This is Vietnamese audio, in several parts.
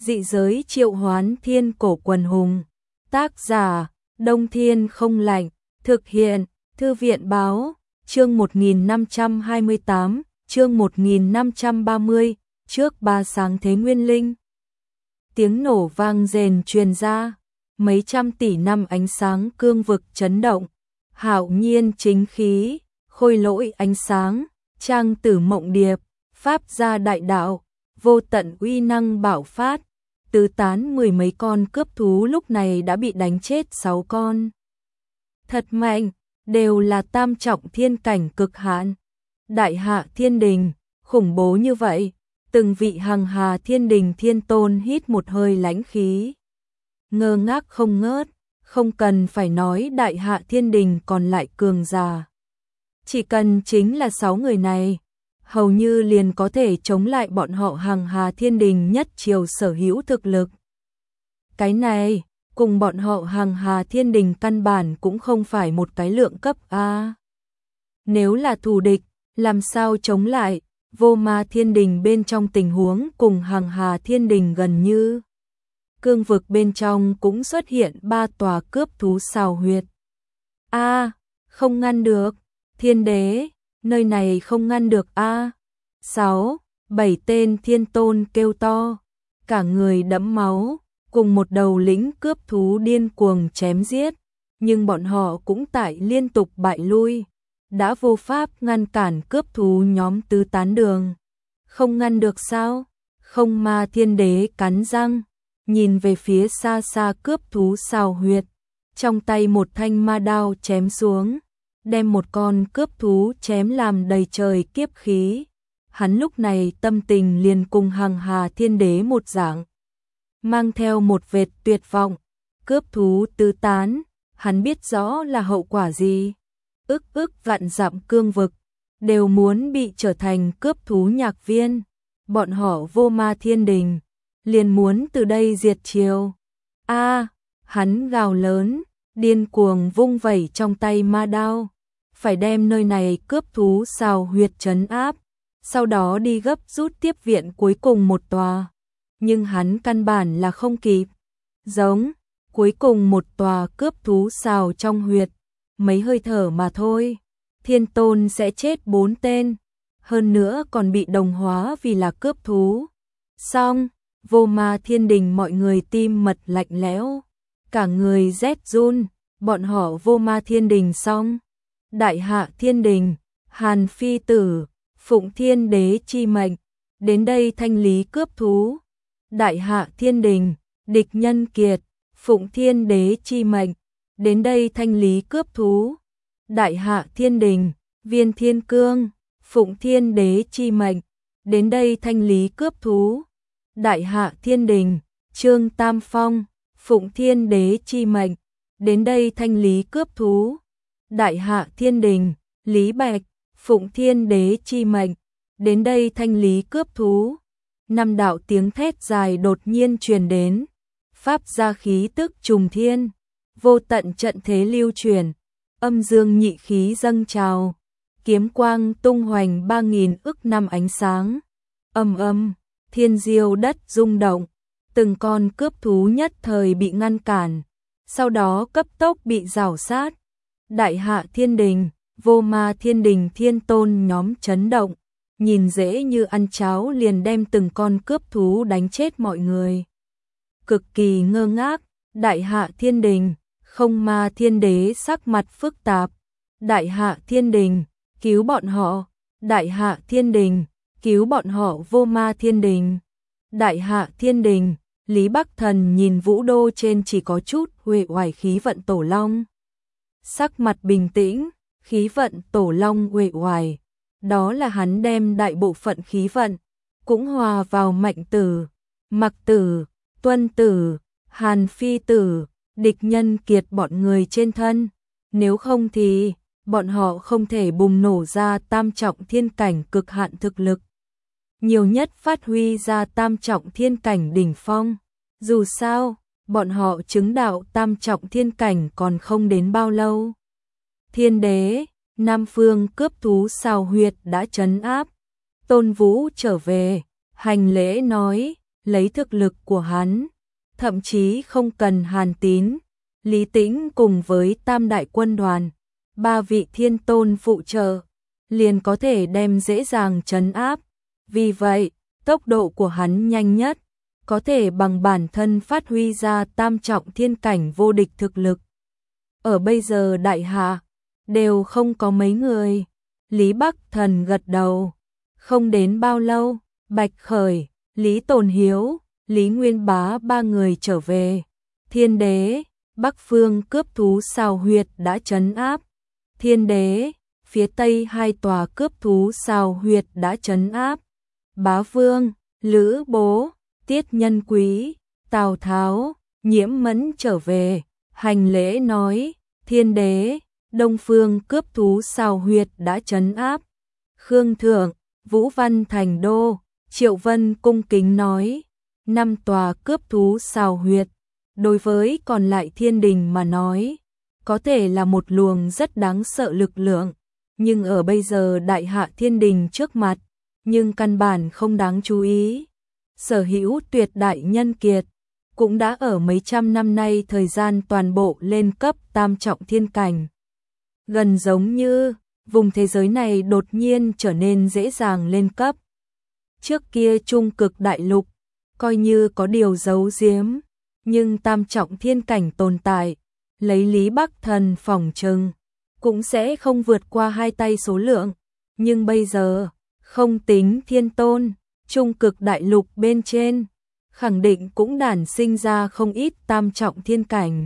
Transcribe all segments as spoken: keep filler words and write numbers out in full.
Dị giới triệu hoán thiên cổ quần hùng. Tác giả, Đông Thiên không lạnh. Thực hiện, Thư viện báo, chương một nghìn năm trăm hai mươi tám, chương một nghìn năm trăm ba mươi, trước ba sáng thế nguyên linh. Tiếng nổ vang rền truyền ra, mấy trăm tỷ năm ánh sáng cương vực chấn động, hạo nhiên chính khí, khôi lỗi ánh sáng, trang tử mộng điệp, pháp gia đại đạo, vô tận uy năng bạo phát, tứ tán mười mấy con cướp thú lúc này đã bị đánh chết sáu con. Thật mạnh, đều là tam trọng thiên cảnh cực hạn. Đại hạ thiên đình, khủng bố như vậy, từng vị hằng hà thiên đình thiên tôn hít một hơi lãnh khí. Ngơ ngác không ngớt, không cần phải nói đại hạ thiên đình còn lại cường giả. Chỉ cần chính là sáu người này, hầu như liền có thể chống lại bọn họ hằng hà thiên đình nhất triều sở hữu thực lực. Cái này, cùng bọn họ hằng hà thiên đình căn bản cũng không phải một cái lượng cấp A. Nếu là thù địch, làm sao chống lại, vô ma thiên đình bên trong tình huống cùng hằng hà thiên đình gần như. Cương vực bên trong cũng xuất hiện ba tòa cướp thú xào huyệt. A, không ngăn được, thiên đế, nơi này không ngăn được A. Sáu, bảy tên thiên tôn kêu to, cả người đẫm máu, cùng một đầu lĩnh cướp thú điên cuồng chém giết, nhưng bọn họ cũng tại liên tục bại lui, đã vô pháp ngăn cản cướp thú nhóm tứ tán đường. Không ngăn được sao? Không ma thiên đế cắn răng, nhìn về phía xa xa cướp thú xào huyệt, trong tay một thanh ma đao chém xuống, đem một con cướp thú chém làm đầy trời kiếp khí. Hắn lúc này tâm tình liền cùng hằng hà thiên đế một dạng, mang theo một vệt tuyệt vọng. Cướp thú tứ tán, hắn biết rõ là hậu quả gì. Ức ức vạn dặm cương vực, đều muốn bị trở thành cướp thú nhạc viên. Bọn họ vô ma thiên đình, liền muốn từ đây diệt triều. A, hắn gào lớn, điên cuồng vung vẩy trong tay ma đao, phải đem nơi này cướp thú xào huyệt trấn áp, sau đó đi gấp rút tiếp viện cuối cùng một tòa. Nhưng hắn căn bản là không kịp. Giống, cuối cùng một tòa cướp thú xào trong huyệt, mấy hơi thở mà thôi, thiên tôn sẽ chết bốn tên, hơn nữa còn bị đồng hóa vì là cướp thú. Xong, vô ma thiên đình mọi người tim mật lạnh lẽo, cả người rét run, bọn họ vô ma thiên đình xong. Đại hạ thiên đình, Hàn Phi Tử, Phụng Thiên Đế chi mệnh, đến đây thanh lý cướp thú. Đại hạ thiên đình, Địch Nhân Kiệt, Phụng Thiên Đế chi mệnh, đến đây thanh lý cướp thú. Đại hạ thiên đình, Viên Thiên Cương, Phụng Thiên Đế chi mệnh, đến đây thanh lý cướp thú. Đại hạ thiên đình, Trương Tam Phong, Phụng Thiên Đế chi mệnh, đến đây thanh lý cướp thú. Đại hạ thiên đình, Lý Bạch, Phụng Thiên Đế chi mệnh, đến đây thanh lý cướp thú. Năm đạo tiếng thét dài đột nhiên truyền đến, pháp gia khí tức trùng thiên, vô tận trận thế lưu truyền, âm dương nhị khí dâng trào, kiếm quang tung hoành ba nghìn ức năm ánh sáng. Âm âm, thiên diêu đất rung động, từng con cướp thú nhất thời bị ngăn cản, sau đó cấp tốc bị rào sát. Đại hạ thiên đình, vô ma thiên đình thiên tôn nhóm chấn động, nhìn dễ như ăn cháo liền đem từng con cướp thú đánh chết mọi người. Cực kỳ ngơ ngác, đại hạ thiên đình, không ma thiên đế sắc mặt phức tạp. Đại hạ thiên đình, cứu bọn họ. Đại hạ thiên đình, cứu bọn họ vô ma thiên đình. Đại hạ thiên đình, Lý Bắc Thần nhìn vũ đô trên chỉ có chút uể oải khí vận tổ long. Sắc mặt bình tĩnh, khí vận tổ long uể oải, đó là hắn đem đại bộ phận khí vận cũng hòa vào Mạnh Tử, Mặc Tử, Tuân Tử, Hàn Phi Tử, Địch Nhân Kiệt bọn người trên thân, nếu không thì bọn họ không thể bùng nổ ra tam trọng thiên cảnh cực hạn thực lực, nhiều nhất phát huy ra tam trọng thiên cảnh đỉnh phong. Dù sao, bọn họ chứng đạo tam trọng thiên cảnh còn không đến bao lâu. Thiên đế, Nam Phương cướp thú xào huyệt đã trấn áp. Tôn Vũ trở về, hành lễ nói, lấy thực lực của hắn, thậm chí không cần Hàn Tín, Lý Tĩnh cùng với tam đại quân đoàn, ba vị thiên tôn phụ trợ, liền có thể đem dễ dàng trấn áp. Vì vậy, tốc độ của hắn nhanh nhất, có thể bằng bản thân phát huy ra tam trọng thiên cảnh vô địch thực lực. Ở bây giờ đại hạ, đều không có mấy người. Lý Bắc Thần gật đầu. Không đến bao lâu, Bạch Khởi, Lý Tồn Hiếu, Lý Nguyên Bá ba người trở về. Thiên đế, Bắc phương cướp thú sao huyệt đã trấn áp. Thiên đế, phía tây hai tòa cướp thú sao huyệt đã trấn áp. Bá Vương, Lữ Bố, Tiết Nhân Quý, Tào Tháo, Nhiễm Mẫn trở về, hành lễ nói, thiên đế, Đông phương cướp thú sao huyệt đã trấn áp. Khương Thượng, Vũ Văn Thành Đô, Triệu Vân cung kính nói, năm tòa cướp thú sao huyệt, đối với còn lại thiên đình mà nói, có thể là một luồng rất đáng sợ lực lượng, nhưng ở bây giờ đại hạ thiên đình trước mặt, nhưng căn bản không đáng chú ý. Sở hữu tuyệt đại nhân kiệt, cũng đã ở mấy trăm năm nay thời gian toàn bộ lên cấp tam trọng thiên cảnh. Gần giống như, vùng thế giới này đột nhiên trở nên dễ dàng lên cấp. Trước kia trung cực đại lục, coi như có điều giấu giếm, nhưng tam trọng thiên cảnh tồn tại, lấy Lý Bắc Thần phỏng chừng, cũng sẽ không vượt qua hai tay số lượng. Nhưng bây giờ, không tính thiên tôn, trung cực đại lục bên trên, khẳng định cũng đản sinh ra không ít tam trọng thiên cảnh.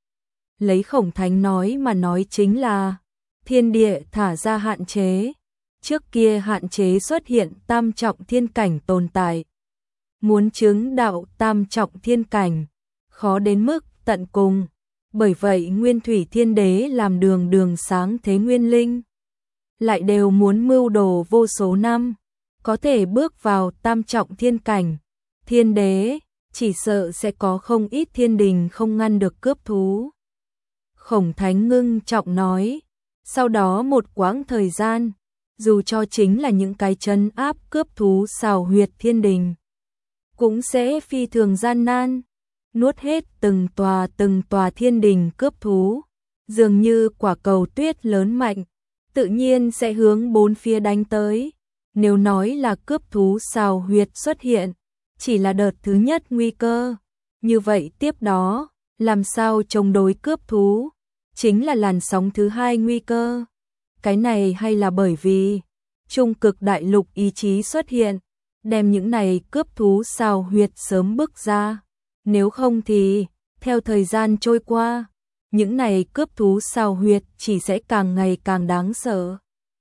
Lấy Khổng Thánh nói mà nói chính là, thiên địa thả ra hạn chế, trước kia hạn chế xuất hiện tam trọng thiên cảnh tồn tại. Muốn chứng đạo tam trọng thiên cảnh, khó đến mức tận cùng, bởi vậy Nguyên Thủy Thiên Đế làm đường đường sáng thế nguyên linh, lại đều muốn mưu đồ vô số năm, có thể bước vào tam trọng thiên cảnh. Thiên đế, chỉ sợ sẽ có không ít thiên đình không ngăn được cướp thú. Khổng Thánh ngưng trọng nói, sau đó một quãng thời gian, dù cho chính là những cái trấn áp cướp thú xào huyệt thiên đình, cũng sẽ phi thường gian nan, nuốt hết từng tòa từng tòa thiên đình cướp thú, dường như quả cầu tuyết lớn mạnh, tự nhiên sẽ hướng bốn phía đánh tới. Nếu nói là cướp thú xào huyệt xuất hiện, chỉ là đợt thứ nhất nguy cơ, như vậy tiếp đó, làm sao chống đối cướp thú, chính là làn sóng thứ hai nguy cơ. Cái này hay là bởi vì trung cực đại lục ý chí xuất hiện, đem những này cướp thú xào huyệt sớm bức ra. Nếu không thì, theo thời gian trôi qua, những này cướp thú xào huyệt chỉ sẽ càng ngày càng đáng sợ.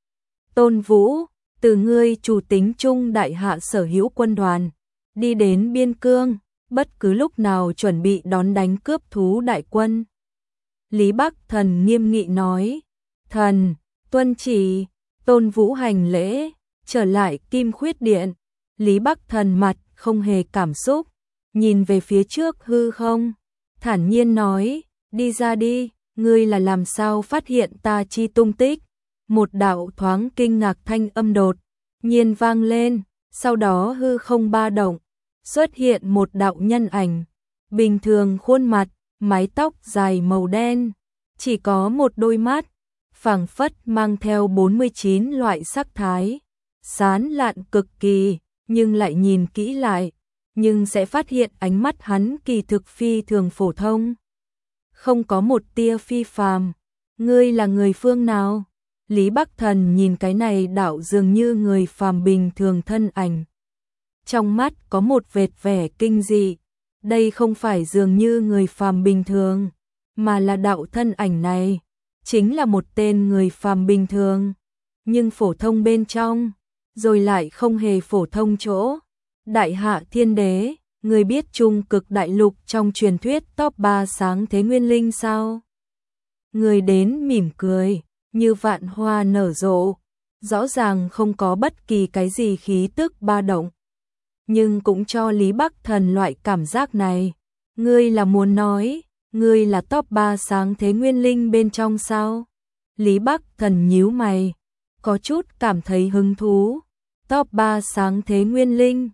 Tôn Vũ, từ ngươi chủ tính trung đại hạ sở hữu quân đoàn, đi đến biên cương, bất cứ lúc nào chuẩn bị đón đánh cướp thú đại quân. Lý Bắc Thần nghiêm nghị nói, thần, tuân chỉ. Tôn Vũ hành lễ, trở lại Kim Khuyết Điện. Lý Bắc Thần mặt không hề cảm xúc, nhìn về phía trước hư không, thản nhiên nói, đi ra đi, ngươi là làm sao phát hiện ta chi tung tích. Một đạo thoáng kinh ngạc thanh âm đột nhiên vang lên, sau đó hư không ba động, xuất hiện một đạo nhân ảnh, bình thường khuôn mặt, mái tóc dài màu đen, chỉ có một đôi mắt, phảng phất mang theo bốn mươi chín loại sắc thái, sán lạn cực kỳ, nhưng lại nhìn kỹ lại, nhưng sẽ phát hiện ánh mắt hắn kỳ thực phi thường phổ thông, không có một tia phi phàm. Ngươi là người phương nào? Lý Bắc Thần nhìn cái này đạo dường như người phàm bình thường thân ảnh, trong mắt có một vệt vẻ kinh dị. Đây không phải dường như người phàm bình thường, mà là đạo thân ảnh này chính là một tên người phàm bình thường, nhưng phổ thông bên trong, rồi lại không hề phổ thông chỗ. Đại hạ thiên đế, người biết trung cực đại lục trong truyền thuyết top ba sáng thế nguyên linh sao? Người đến mỉm cười, như vạn hoa nở rộ, rõ ràng không có bất kỳ cái gì khí tức ba động, nhưng cũng cho Lý Bắc Thần loại cảm giác này. Ngươi là muốn nói, ngươi là top ba sáng thế nguyên linh bên trong sao? Lý Bắc Thần nhíu mày, có chút cảm thấy hứng thú. Top ba sáng thế nguyên linh,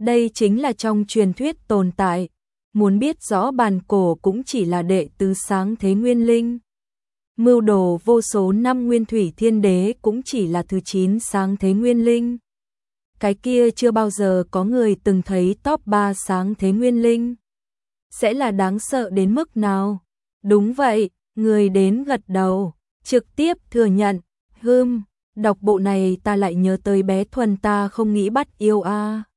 Đây chính là trong truyền thuyết tồn tại. Muốn biết rõ bàn cổ cũng chỉ là đệ tứ sáng thế nguyên linh. Mưu đồ vô số năm nguyên thủy thiên đế cũng chỉ là thứ chín sáng thế nguyên linh. Cái kia chưa bao giờ có người từng thấy top ba sáng thế nguyên linh. Sẽ là đáng sợ đến mức nào? Đúng vậy, người đến gật đầu, trực tiếp thừa nhận. Hừm, đọc bộ này ta lại nhớ tới bé Thuần ta không nghĩ bắt yêu a.